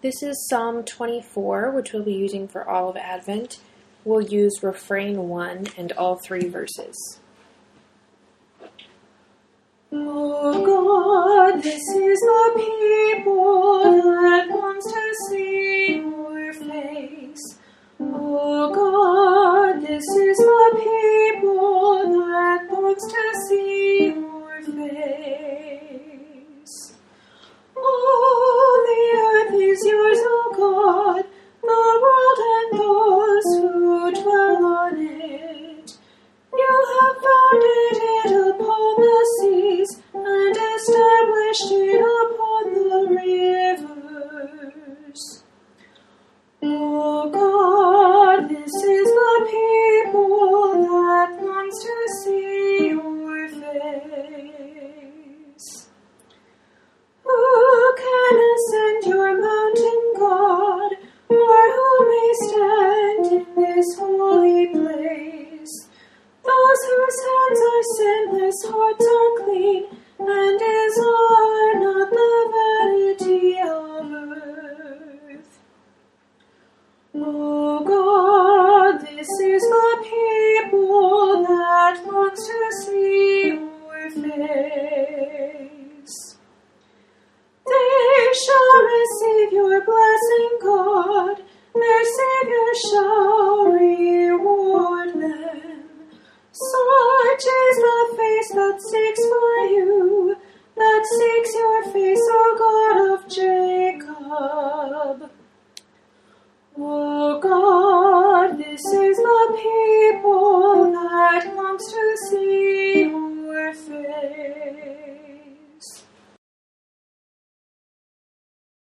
This is Psalm 24, which we'll be using for all of Advent. We'll use refrain 1 and all 3 verses. Oh God, this is the people that wants to see your face. Oh God, this is the people that wants to see your face. All the earth is yours, O God, the world and those who dwell on it. You have founded it upon the seas and established it upon the rivers. O God, this is the people that longs to see your face. Who can ascend your mountain, God, or who may stand in this holy place? Those whose hands are sinless, hearts are clean, and desire not the vanity of earth. O God, this is the people that longs to see your face. They shall receive your blessing, God, their Savior shall reward them. Such is the face that seeks for you, that seeks your face, O God of Jacob.